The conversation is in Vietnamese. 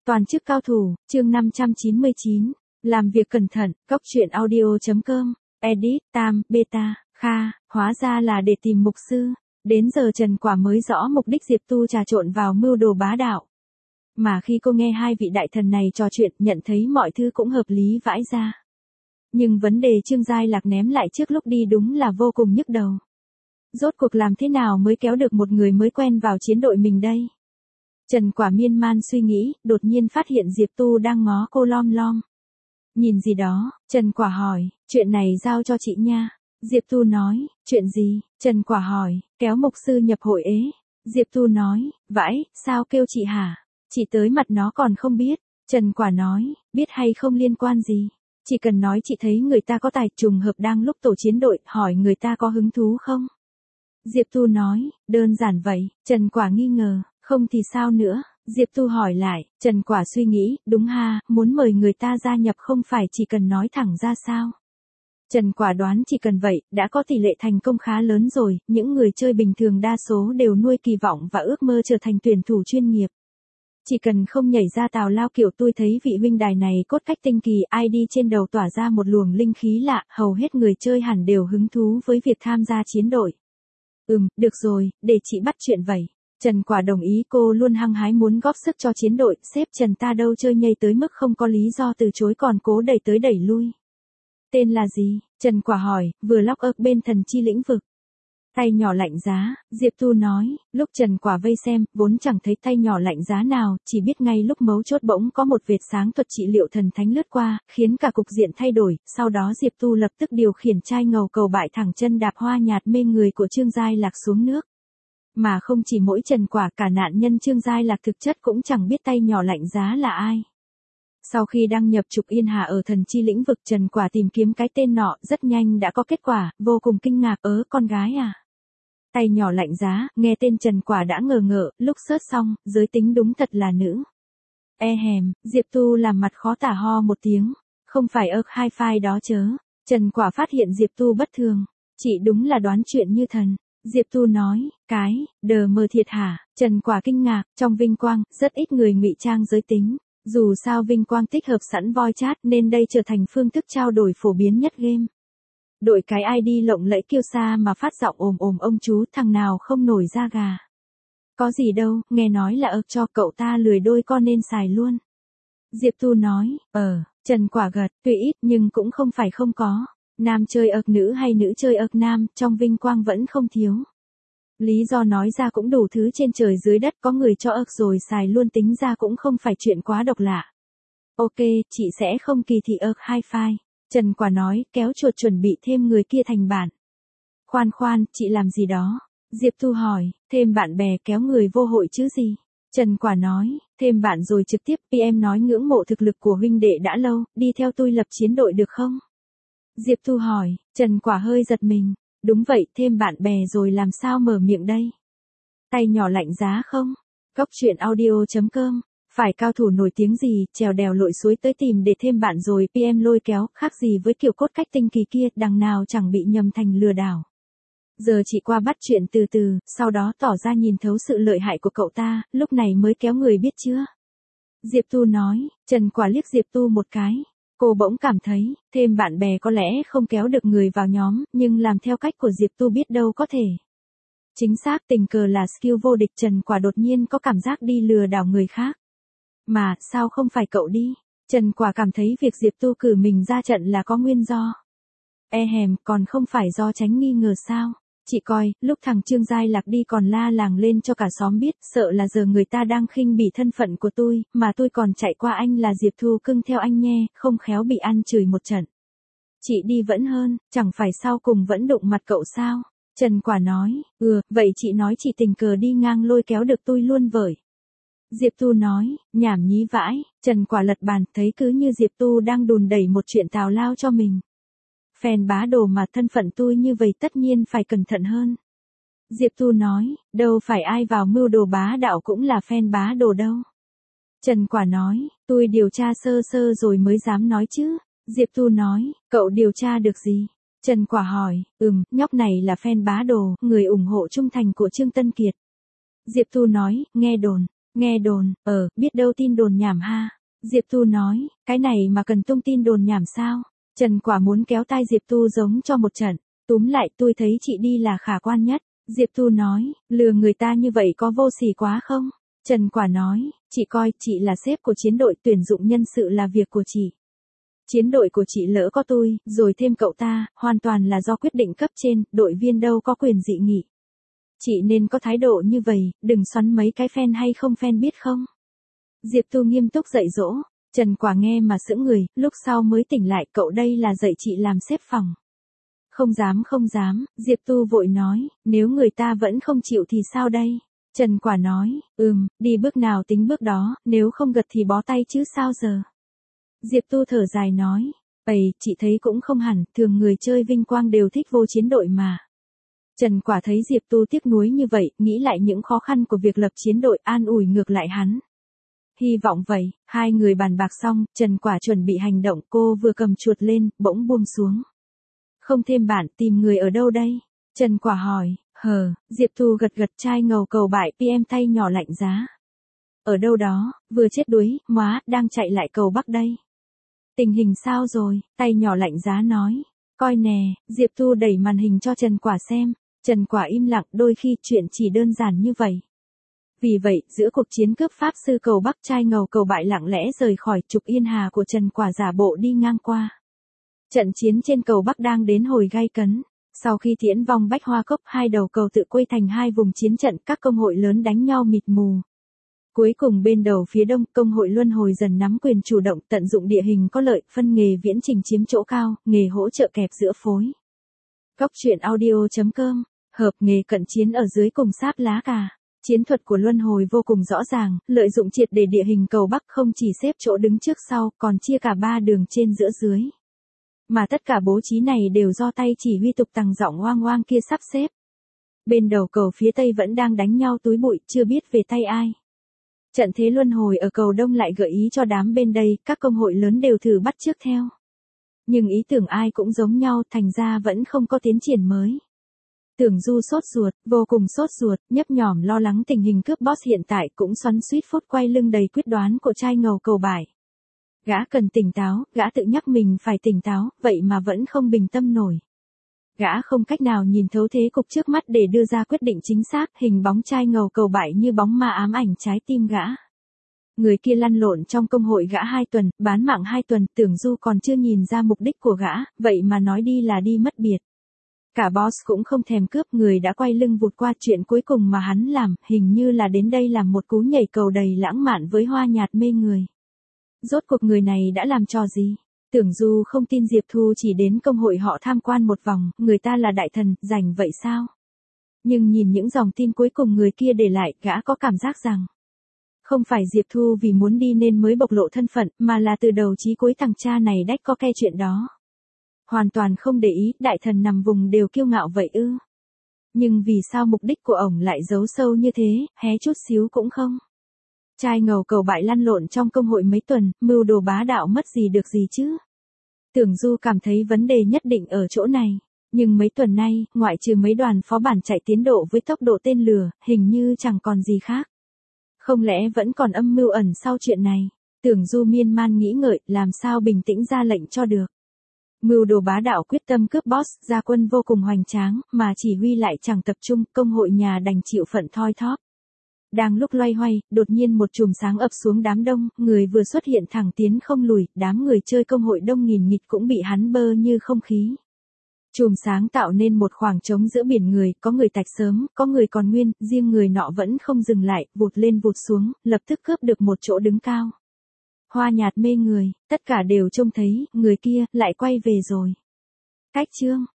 Toàn chức cao thủ, chương 599. Làm việc cẩn thận, Cóc truyện audio.com, edit, Tam, Beta, Kha, hóa ra là để tìm mục sư. Đến giờ Trần Quả mới rõ mục đích Diệp Tu trà trộn vào mưu đồ bá đạo. Mà khi cô nghe hai vị đại thần này trò chuyện, nhận thấy mọi thứ cũng hợp lý vãi ra. Nhưng vấn đề Trương Giai Lạc ném lại trước lúc đi đúng là vô cùng nhức đầu. Rốt cuộc làm thế nào mới kéo được một người mới quen vào chiến đội mình đây? Trần Quả miên man suy nghĩ, đột nhiên phát hiện Diệp Tu đang ngó cô lom lom. Nhìn gì đó, Trần Quả hỏi, chuyện này giao cho chị nha. Diệp Tu nói, chuyện gì? Trần Quả hỏi, kéo mục sư nhập hội ế. Diệp Tu nói, vãi, sao kêu chị hả? Chị tới mặt nó còn không biết. Trần Quả nói, biết hay không liên quan gì. Chỉ cần nói chị thấy người ta có tài, trùng hợp đang lúc tổ chiến đội, hỏi người ta có hứng thú không? Diệp Tu nói, đơn giản vậy. Trần Quả nghi ngờ, không thì sao nữa? Diệp Tu hỏi lại, Trần Quả suy nghĩ, đúng ha, muốn mời người ta gia nhập không phải chỉ cần nói thẳng ra sao? Trần Quả đoán chỉ cần vậy, đã có tỷ lệ thành công khá lớn rồi, những người chơi bình thường đa số đều nuôi kỳ vọng và ước mơ trở thành tuyển thủ chuyên nghiệp. Chỉ cần không nhảy ra tào lao kiểu tôi thấy vị huynh đài này cốt cách tinh kỳ, ID trên đầu tỏa ra một luồng linh khí lạ, hầu hết người chơi hẳn đều hứng thú với việc tham gia chiến đội. Được rồi, để chị bắt chuyện vậy. Trần Quả đồng ý, cô luôn hăng hái muốn góp sức cho chiến đội, sếp Trần ta đâu chơi nhây tới mức không có lý do từ chối còn cố đẩy tới đẩy lui. Tên là gì? Trần Quả hỏi, vừa log up bên thần chi lĩnh vực. Tay nhỏ lạnh giá, Diệp Tu nói, lúc Trần Quả vây xem, vốn chẳng thấy tay nhỏ lạnh giá nào, chỉ biết ngay lúc mấu chốt bỗng có một vệt sáng thuật trị liệu thần thánh lướt qua, khiến cả cục diện thay đổi, sau đó Diệp Tu lập tức điều khiển trai ngầu cầu bại thẳng chân đạp hoa nhạt mê người của Trương Giai Lạc xuống nước. Mà không chỉ mỗi Trần Quả, cả nạn nhân Trương Giai Lạc thực chất cũng chẳng biết tay nhỏ lạnh giá là ai. Sau khi đăng nhập trục Yên Hà ở thần chi lĩnh vực, Trần Quả tìm kiếm cái tên nọ, rất nhanh đã có kết quả, vô cùng kinh ngạc, con gái à? Tay nhỏ lạnh giá, nghe tên Trần Quả đã ngờ ngợ, lúc search xong, giới tính đúng thật là nữ. Diệp Tu làm mặt khó tả ho một tiếng, không phải hi-fi đó chớ. Trần Quả phát hiện Diệp Tu bất thường, chị đúng là đoán chuyện như thần. Diệp Tu nói, đờ mờ thiệt hả? Trần Quả kinh ngạc, trong Vinh Quang, rất ít người ngụy trang giới tính. Dù sao Vinh Quang tích hợp sẵn voice chat nên đây trở thành phương thức trao đổi phổ biến nhất game. Đội cái ID lộng lẫy kiêu sa mà phát giọng ồm ồm ông chú, thằng nào không nổi da gà. Có gì đâu, nghe nói là cho cậu ta lười đôi con nên xài luôn. Diệp Tu nói, Trần Quả gật, tuy ít nhưng cũng không phải không có. Nam chơi nữ hay nữ chơi nam, trong Vinh Quang vẫn không thiếu. Lý do nói ra cũng đủ thứ trên trời dưới đất, có người cho rồi xài luôn, tính ra cũng không phải chuyện quá độc lạ. Ok, chị sẽ không kỳ thị hi-fi. Trần Quả nói, kéo chuột chuẩn bị thêm người kia thành bạn. Khoan, chị làm gì đó? Diệp Tu hỏi, thêm bạn bè kéo người vô hội chứ gì? Trần Quả nói, thêm bạn rồi trực tiếp, PM nói ngưỡng mộ thực lực của huynh đệ đã lâu, đi theo tôi lập chiến đội được không? Diệp Tu hỏi, Trần Quả hơi giật mình, đúng vậy, thêm bạn bè rồi làm sao mở miệng đây? Tay nhỏ lạnh giá không? Cóc truyện audio.com, phải cao thủ nổi tiếng gì, trèo đèo lội suối tới tìm để thêm bạn rồi PM lôi kéo, khác gì với kiểu cốt cách tinh kỳ kia, đằng nào chẳng bị nhầm thành lừa đảo. Giờ chị qua bắt chuyện từ từ, sau đó tỏ ra nhìn thấu sự lợi hại của cậu ta, lúc này mới kéo người biết chưa? Diệp Tu nói, Trần Quả liếc Diệp Tu một cái. Cô bỗng cảm thấy, thêm bạn bè có lẽ không kéo được người vào nhóm, nhưng làm theo cách của Diệp Tu biết đâu có thể. Chính xác, tình cờ là skill vô địch. Trần Quả đột nhiên có cảm giác đi lừa đảo người khác. Mà, sao không phải cậu đi? Trần Quả cảm thấy việc Diệp Tu cử mình ra trận là có nguyên do. Còn không phải do tránh nghi ngờ sao? Chị coi, lúc thằng Trương Giai Lạc đi còn la làng lên cho cả xóm biết, sợ là giờ người ta đang khinh bỉ thân phận của tôi, mà tôi còn chạy qua anh là Diệp Thu cưng theo anh nhé, không khéo bị ăn chửi một trận. Chị đi vẫn hơn, chẳng phải sau cùng vẫn đụng mặt cậu sao? Trần Quả nói, vậy chị nói chị tình cờ đi ngang lôi kéo được tôi luôn vời. Diệp Tu nói, nhảm nhí vãi. Trần Quả lật bàn, thấy cứ như Diệp Tu đang đùn đẩy một chuyện tào lao cho mình. Fan bá đồ mà thân phận tôi như vậy tất nhiên phải cẩn thận hơn. Diệp Tu nói, đâu phải ai vào mưu đồ bá đạo cũng là fan bá đồ đâu. Trần Quả nói, tôi điều tra sơ sơ rồi mới dám nói chứ. Diệp Tu nói, cậu điều tra được gì? Trần Quả hỏi, nhóc này là fan bá đồ, người ủng hộ trung thành của Trương Tân Kiệt. Diệp Tu nói, nghe đồn, Nghe đồn, biết đâu tin đồn nhảm ha. Diệp Tu nói, cái này mà cần tung tin đồn nhảm sao? Trần Quả muốn kéo tai Diệp Tu giống cho một trận. Túm lại tôi thấy chị đi là khả quan nhất. Diệp Tu nói, lừa người ta như vậy có vô sỉ quá không? Trần Quả nói, chị coi, chị là sếp của chiến đội, tuyển dụng nhân sự là việc của chị. Chiến đội của chị lỡ có tôi, rồi thêm cậu ta, hoàn toàn là do quyết định cấp trên, đội viên đâu có quyền dị nghị. Chị nên có thái độ như vậy, đừng xoắn mấy cái fan hay không fan biết không? Diệp Tu nghiêm túc dạy dỗ. Trần Quả nghe mà sững người, lúc sau mới tỉnh lại, cậu đây là dạy chị làm sếp phòng. Không dám, Diệp Tu vội nói, nếu người ta vẫn không chịu thì sao đây? Trần Quả nói, đi bước nào tính bước đó, nếu không gật thì bó tay chứ sao giờ? Diệp Tu thở dài nói, chị thấy cũng không hẳn, thường người chơi vinh quang đều thích vô chiến đội mà. Trần Quả thấy Diệp Tu tiếc nuối như vậy, nghĩ lại những khó khăn của việc lập chiến đội, an ủi ngược lại hắn. Hy vọng vậy, hai người bàn bạc xong, Trần Quả chuẩn bị hành động, cô vừa cầm chuột lên, bỗng buông xuống. Không thêm bạn, tìm người ở đâu đây? Trần Quả hỏi, Diệp Tu gật gật, trai ngầu cầu bại PM tay nhỏ lạnh giá. Ở đâu đó, vừa chết đuối, đang chạy lại cầu Bắc đây. Tình hình sao rồi? Tay nhỏ lạnh giá nói. Coi nè, Diệp Tu đẩy màn hình cho Trần Quả xem. Trần Quả im lặng, đôi khi chuyện chỉ đơn giản như vậy. Vì vậy, giữa cuộc chiến cướp pháp sư cầu Bắc, trai ngầu cầu bại lặng lẽ rời khỏi trục Yên Hà của Trần Quả giả bộ đi ngang qua. Trận chiến trên cầu Bắc đang đến hồi gay cấn. Sau khi tiễn vong Bách Hoa Cốc, hai đầu cầu tự quây thành hai vùng chiến trận, các công hội lớn đánh nhau mịt mù. Cuối cùng bên đầu phía đông, công hội Luân Hồi dần nắm quyền chủ động, tận dụng địa hình có lợi, phân nghề viễn trình chiếm chỗ cao, nghề hỗ trợ kẹp giữa phối. Góc truyện audio.com, hợp nghề cận chiến ở dưới cùng sáp lá cà. Chiến thuật của Luân Hồi vô cùng rõ ràng, lợi dụng triệt để địa hình cầu Bắc, không chỉ xếp chỗ đứng trước sau, còn chia cả ba đường trên giữa dưới. Mà tất cả bố trí này đều do tay chỉ huy tục tằng giọng oang oang kia sắp xếp. Bên đầu cầu phía tây vẫn đang đánh nhau túi bụi, chưa biết về tay ai. Trận thế Luân Hồi ở cầu đông lại gợi ý cho đám bên đây, các công hội lớn đều thử bắt chước theo. Nhưng ý tưởng ai cũng giống nhau, thành ra vẫn không có tiến triển mới. Tưởng Du sốt ruột, vô cùng sốt ruột, nhấp nhổm lo lắng tình hình cướp boss hiện tại, cũng xoắn xuýt phút quay lưng đầy quyết đoán của trai ngầu cầu bại. Gã cần tỉnh táo, gã tự nhắc mình phải tỉnh táo, vậy mà vẫn không bình tâm nổi. Gã không cách nào nhìn thấu thế cục trước mắt để đưa ra quyết định chính xác, hình bóng trai ngầu cầu bại như bóng ma ám ảnh trái tim gã. Người kia lăn lộn trong công hội gã 2 tuần, bán mạng 2 tuần, Tưởng Du còn chưa nhìn ra mục đích của gã, vậy mà nói đi là đi mất biệt. Cả boss cũng không thèm cướp, người đã quay lưng vụt qua, chuyện cuối cùng mà hắn làm, hình như là đến đây làm một cú nhảy cầu đầy lãng mạn với hoa nhạt mê người. Rốt cuộc người này đã làm trò gì? Tưởng Du không tin Diệp Thu chỉ đến công hội họ tham quan một vòng, người ta là đại thần, rảnh vậy sao? Nhưng nhìn những dòng tin cuối cùng người kia để lại, gã có cảm giác rằng không phải Diệp Thu vì muốn đi nên mới bộc lộ thân phận, mà là từ đầu chí cuối thằng cha này đách có ke chuyện đó. Hoàn toàn không để ý, đại thần nằm vùng đều kiêu ngạo vậy ư? Nhưng vì sao mục đích của ổng lại giấu sâu như thế, hé chút xíu cũng không? Trai ngầu cầu bại lăn lộn trong công hội mấy tuần, mưu đồ bá đạo mất gì được gì chứ? Tưởng Du cảm thấy vấn đề nhất định ở chỗ này. Nhưng mấy tuần nay, ngoại trừ mấy đoàn phó bản chạy tiến độ với tốc độ tên lửa, hình như chẳng còn gì khác. Không lẽ vẫn còn âm mưu ẩn sau chuyện này? Tưởng Du miên man nghĩ ngợi, làm sao bình tĩnh ra lệnh cho được. Mưu đồ bá đạo quyết tâm cướp boss, gia quân vô cùng hoành tráng, mà chỉ huy lại chẳng tập trung, công hội nhà đành chịu phận thoi thóp. Đang lúc loay hoay, đột nhiên một chùm sáng ập xuống đám đông, người vừa xuất hiện thẳng tiến không lùi, đám người chơi công hội đông nghìn nghịt cũng bị hắn bơ như không khí. Chùm sáng tạo nên một khoảng trống giữa biển người, có người tạch sớm, có người còn nguyên, riêng người nọ vẫn không dừng lại, vụt lên vụt xuống, lập tức cướp được một chỗ đứng cao. Hoa nhạt mê người, tất cả đều trông thấy, người kia, lại quay về rồi. Cách chương.